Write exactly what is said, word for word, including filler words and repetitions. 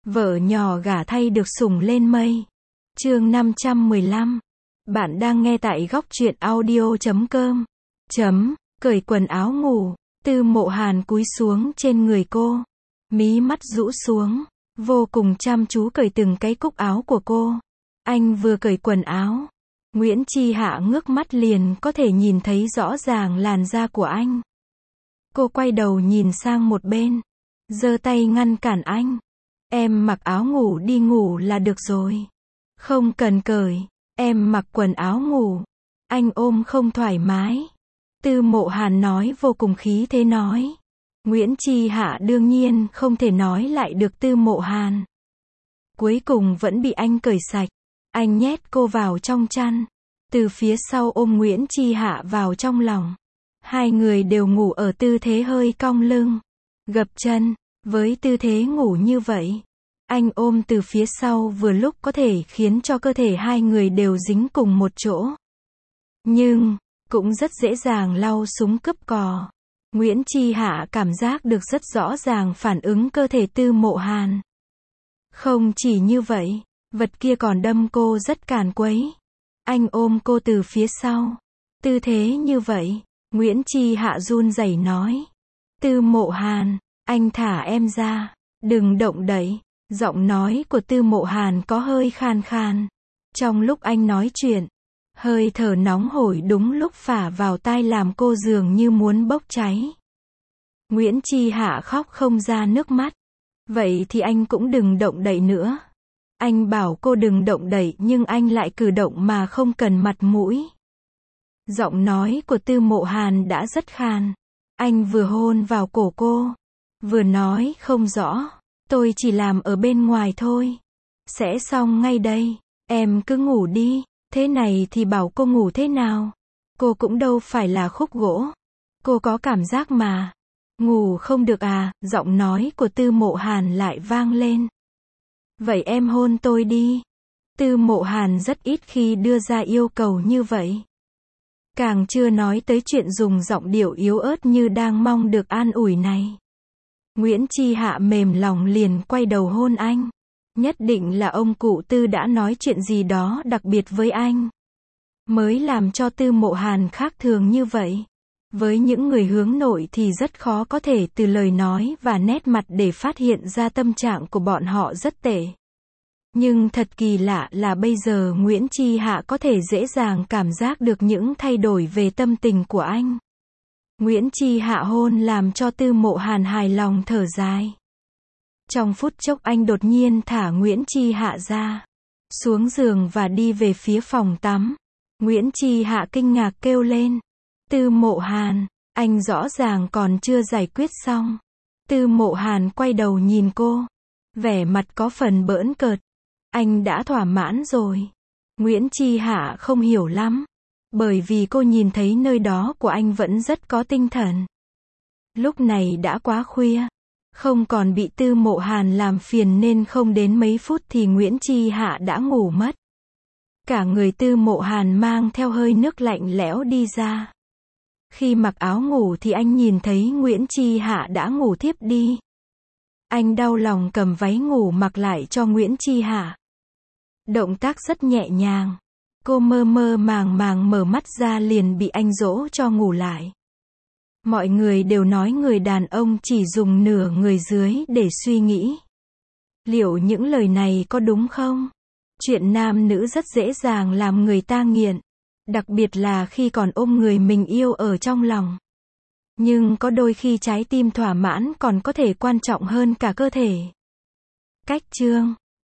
Vợ nhỏ gả thay được sủng lên mây. Chương năm trăm mười lăm. Bạn đang nghe tại góc truyện audio chấm com. Chấm, cởi quần áo ngủ, Tư Mộ Hàn cúi xuống trên người cô. Mí mắt rũ xuống, vô cùng chăm chú cởi từng cái cúc áo của cô. Anh vừa cởi quần áo, Nguyễn Chi Hạ ngước mắt liền có thể nhìn thấy rõ ràng làn da của anh. Cô quay đầu nhìn sang một bên, giơ tay ngăn cản anh. Em mặc áo ngủ đi ngủ là được rồi. Không cần cởi, em mặc quần áo ngủ. Anh ôm không thoải mái. Tư Mộ Hàn nói vô cùng khí thế nói. Nguyễn Chi Hạ đương nhiên không thể nói lại được Tư Mộ Hàn. Cuối cùng vẫn bị anh cởi sạch. Anh nhét cô vào trong chăn. Từ phía sau ôm Nguyễn Chi Hạ vào trong lòng. Hai người đều ngủ ở tư thế hơi cong lưng, gập chân. Với tư thế ngủ như vậy, anh ôm từ phía sau vừa lúc có thể khiến cho cơ thể hai người đều dính cùng một chỗ. Nhưng, cũng rất dễ dàng lau súng cướp cò. Nguyễn Chi Hạ cảm giác được rất rõ ràng phản ứng cơ thể Tư Mộ Hàn. Không chỉ như vậy, vật kia còn đâm cô rất càn quấy. Anh ôm cô từ phía sau. Tư thế như vậy, Nguyễn Chi Hạ run rẩy nói. Tư Mộ Hàn, anh thả em ra, đừng động đậy. Giọng nói của Tư Mộ Hàn có hơi khan khan. Trong lúc anh nói chuyện, hơi thở nóng hổi đúng lúc phả vào tai làm cô dường như muốn bốc cháy. Nguyễn Chi Hạ khóc không ra nước mắt. Vậy thì anh cũng đừng động đậy nữa. Anh bảo cô đừng động đậy nhưng anh lại cử động mà không cần mặt mũi. Giọng nói của Tư Mộ Hàn đã rất khan. Anh vừa hôn vào cổ cô, vừa nói không rõ. Tôi chỉ làm ở bên ngoài thôi. Sẽ xong ngay đây. Em cứ ngủ đi. Thế này thì bảo cô ngủ thế nào? Cô cũng đâu phải là khúc gỗ. Cô có cảm giác mà. Ngủ không được à? Giọng nói của Tư Mộ Hàn lại vang lên. Vậy em hôn tôi đi. Tư Mộ Hàn rất ít khi đưa ra yêu cầu như vậy. Càng chưa nói tới chuyện dùng giọng điệu yếu ớt như đang mong được an ủi này. Nguyễn Chi Hạ mềm lòng liền quay đầu hôn anh. Nhất định là ông cụ Tư đã nói chuyện gì đó đặc biệt với anh, mới làm cho Tư Mộ Hàn khác thường như vậy. Với những người hướng nội thì rất khó có thể từ lời nói và nét mặt để phát hiện ra tâm trạng của bọn họ rất tệ. Nhưng thật kỳ lạ là bây giờ Nguyễn Chi Hạ có thể dễ dàng cảm giác được những thay đổi về tâm tình của anh. Nguyễn Chi Hạ hôn làm cho Tư Mộ Hàn hài lòng thở dài. Trong phút chốc anh đột nhiên thả Nguyễn Chi Hạ ra, xuống giường và đi về phía phòng tắm. Nguyễn Chi Hạ kinh ngạc kêu lên. Tư Mộ Hàn, anh rõ ràng còn chưa giải quyết xong. Tư Mộ Hàn quay đầu nhìn cô, vẻ mặt có phần bỡn cợt. Anh đã thỏa mãn rồi. Nguyễn Chi Hạ không hiểu lắm, bởi vì cô nhìn thấy nơi đó của anh vẫn rất có tinh thần. Lúc này đã quá khuya, không còn bị Tư Mộ Hàn làm phiền nên không đến mấy phút thì Nguyễn Chi Hạ đã ngủ mất. Cả người Tư Mộ Hàn mang theo hơi nước lạnh lẽo đi ra. Khi mặc áo ngủ thì anh nhìn thấy Nguyễn Chi Hạ đã ngủ thiếp đi. Anh đau lòng cầm váy ngủ mặc lại cho Nguyễn Chi Hạ. Động tác rất nhẹ nhàng. Cô mơ mơ màng màng mở mắt ra liền bị anh dỗ cho ngủ lại. Mọi người đều nói người đàn ông chỉ dùng nửa người dưới để suy nghĩ. Liệu những lời này có đúng không? Chuyện nam nữ rất dễ dàng làm người ta nghiện. Đặc biệt là khi còn ôm người mình yêu ở trong lòng. Nhưng có đôi khi trái tim thỏa mãn còn có thể quan trọng hơn cả cơ thể. Cách chương